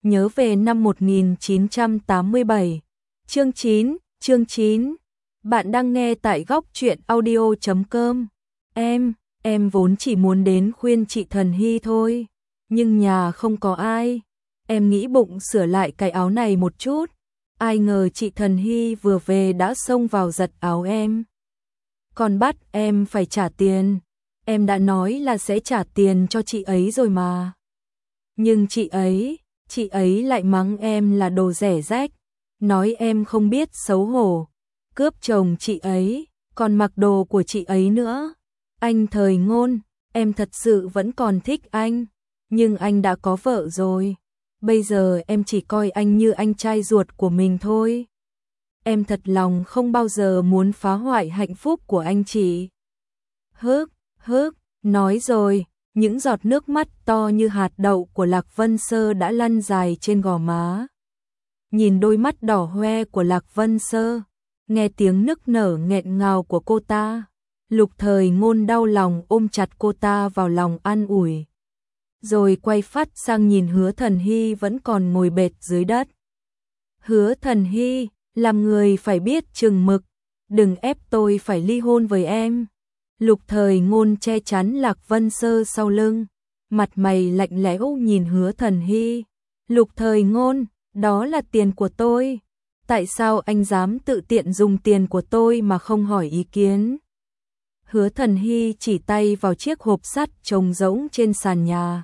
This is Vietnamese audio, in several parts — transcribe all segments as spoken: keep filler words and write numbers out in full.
nhớ về năm một nghìn chín trăm tám mươi bảy. Chương chín, chương chín. Bạn đang nghe tại góc truyện audio chấm com. Em, em vốn chỉ muốn đến khuyên chị Thần Hy thôi, nhưng nhà không có ai. Em nghĩ bụng sửa lại cái áo này một chút. Ai ngờ chị Thần Hy vừa về đã xông vào giật áo em. Còn bắt em phải trả tiền. Em đã nói là sẽ trả tiền cho chị ấy rồi mà. Nhưng chị ấy, chị ấy lại mắng em là đồ rẻ rách, nói em không biết xấu hổ, cướp chồng chị ấy, còn mặc đồ của chị ấy nữa. Anh Thời Ngôn, em thật sự vẫn còn thích anh, nhưng anh đã có vợ rồi. Bây giờ em chỉ coi anh như anh trai ruột của mình thôi. Em thật lòng không bao giờ muốn phá hoại hạnh phúc của anh chị. Hức, hức, nói rồi, những giọt nước mắt to như hạt đậu của Lạc Vân Sơ đã lăn dài trên gò má. Nhìn đôi mắt đỏ hoe của Lạc Vân Sơ, nghe tiếng nức nở nghẹn ngào của cô ta, Lục Thời Ngôn đau lòng ôm chặt cô ta vào lòng an ủi. Rồi quay phát sang nhìn Hứa Thần Hy vẫn còn ngồi bệt dưới đất. Hứa Thần Hy, làm người phải biết chừng mực, đừng ép tôi phải ly hôn với em. Lục Thời Ngôn che chắn Lạc Vân Sơ sau lưng, mặt mày lạnh lẽo nhìn Hứa Thần Hy. Lục Thời Ngôn, đó là tiền của tôi. Tại sao anh dám tự tiện dùng tiền của tôi mà không hỏi ý kiến? Hứa Thần Hy chỉ tay vào chiếc hộp sắt trống rỗng trên sàn nhà.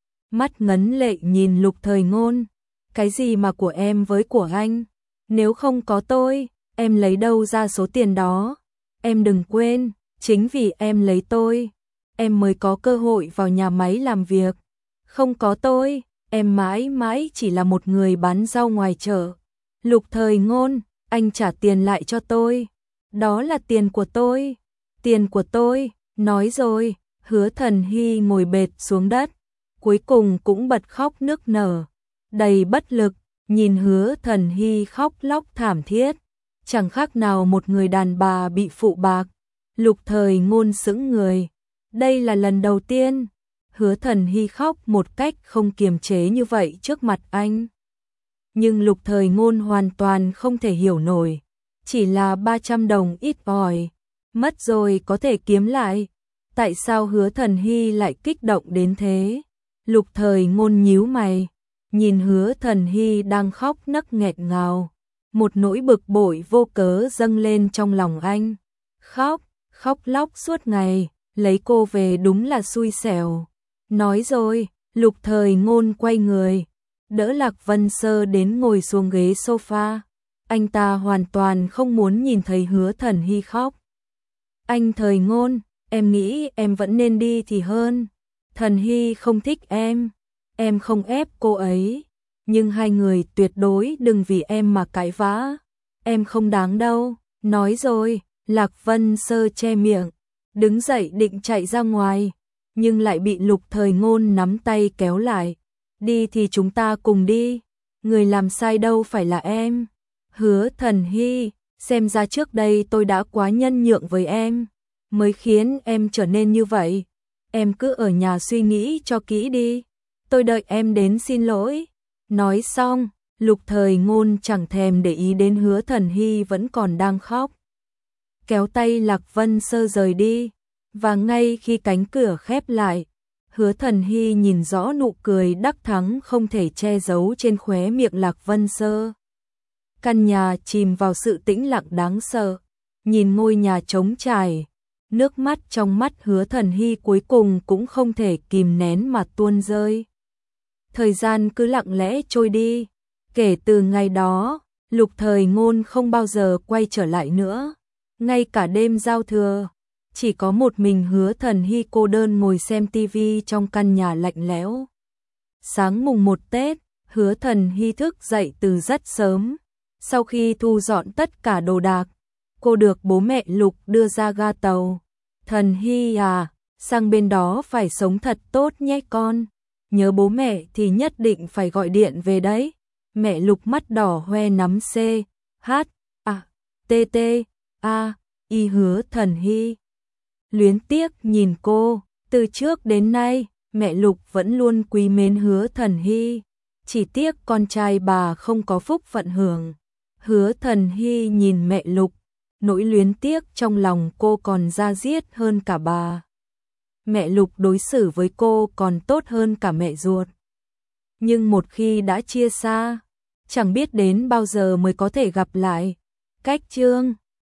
Mắt ngấn lệ nhìn Lục Thời Ngôn. Cái gì mà của em với của anh? Nếu không có tôi, em lấy đâu ra số tiền đó? Em đừng quên, chính vì em lấy tôi, em mới có cơ hội vào nhà máy làm việc. Không có tôi, em mãi mãi chỉ là một người bán rau ngoài chợ. Lục Thời Ngôn, anh trả tiền lại cho tôi. Đó là tiền của tôi. Tiền của tôi, nói rồi. Hứa Thần Hy ngồi bệt xuống đất, cuối cùng cũng bật khóc nức nở, đầy bất lực, nhìn Hứa Thần Hy khóc lóc thảm thiết, chẳng khác nào một người đàn bà bị phụ bạc. Lục Thời Ngôn sững người. Đây là lần đầu tiên Hứa Thần Hy khóc một cách không kiềm chế như vậy trước mặt anh. Nhưng Lục Thời Ngôn hoàn toàn không thể hiểu nổi. Chỉ là ba trăm đồng ít ỏi, mất rồi có thể kiếm lại. Tại sao Hứa Thần Hy lại kích động đến thế? Lục Thời Ngôn nhíu mày, nhìn Hứa Thần Hy đang khóc nấc nghẹn ngào. Một nỗi bực bội vô cớ dâng lên trong lòng anh. Khóc, khóc lóc suốt ngày, lấy cô về đúng là xui xẻo. Nói rồi, Lục Thời Ngôn quay người, đỡ Lạc Vân Sơ đến ngồi xuống ghế sofa. Anh ta hoàn toàn không muốn nhìn thấy Hứa Thần Hy khóc. Anh Thời Ngôn, em nghĩ em vẫn nên đi thì hơn. Thần Hy không thích em, em không ép cô ấy, nhưng hai người tuyệt đối đừng vì em mà cãi vã. Em không đáng đâu. Nói rồi, Lạc Vân Sơ che miệng, đứng dậy định chạy ra ngoài, nhưng lại bị Lục Thời Ngôn nắm tay kéo lại. Đi thì chúng ta cùng đi, người làm sai đâu phải là em. Hứa Thần Hy, xem ra trước đây tôi đã quá nhân nhượng với em, mới khiến em trở nên như vậy. Em cứ ở nhà suy nghĩ cho kỹ đi, tôi đợi em đến xin lỗi. Nói xong, Lục Thời Ngôn chẳng thèm để ý đến Hứa Thần Hy vẫn còn đang khóc, kéo tay Lạc Vân Sơ rời đi. Và ngay khi cánh cửa khép lại, Hứa Thần Hy nhìn rõ nụ cười đắc thắng không thể che giấu trên khóe miệng Lạc Vân Sơ. Căn nhà chìm vào sự tĩnh lặng đáng sợ, nhìn ngôi nhà trống trải, nước mắt trong mắt Hứa Thần Hy cuối cùng cũng không thể kìm nén mà tuôn rơi. Thời gian cứ lặng lẽ trôi đi, kể từ ngày đó, Lục Thời Ngôn không bao giờ quay trở lại nữa. Ngay cả đêm giao thừa, chỉ có một mình Hứa Thần Hy cô đơn ngồi xem tivi trong căn nhà lạnh lẽo. Sáng mùng một Tết, Hứa Thần Hy thức dậy từ rất sớm. Sau khi thu dọn tất cả đồ đạc, cô được bố mẹ Lục đưa ra ga tàu. Thần Hy à, sang bên đó phải sống thật tốt nhé con. Nhớ bố mẹ thì nhất định phải gọi điện về đấy. Mẹ Lục mắt đỏ hoe nắm C, H, A, T, T, A, Y Hứa Thần Hy luyến tiếc nhìn cô. Từ trước đến nay, mẹ Lục vẫn luôn quý mến Hứa Thần Hy. chỉ tiếc con trai bà không có phúc phận hưởng. Hứa Thần Hy nhìn mẹ Lục, nỗi luyến tiếc trong lòng cô còn da diết hơn cả bà. Mẹ Lục đối xử với cô còn tốt hơn cả mẹ ruột. Nhưng một khi đã chia xa, chẳng biết đến bao giờ mới có thể gặp lại. Cách chương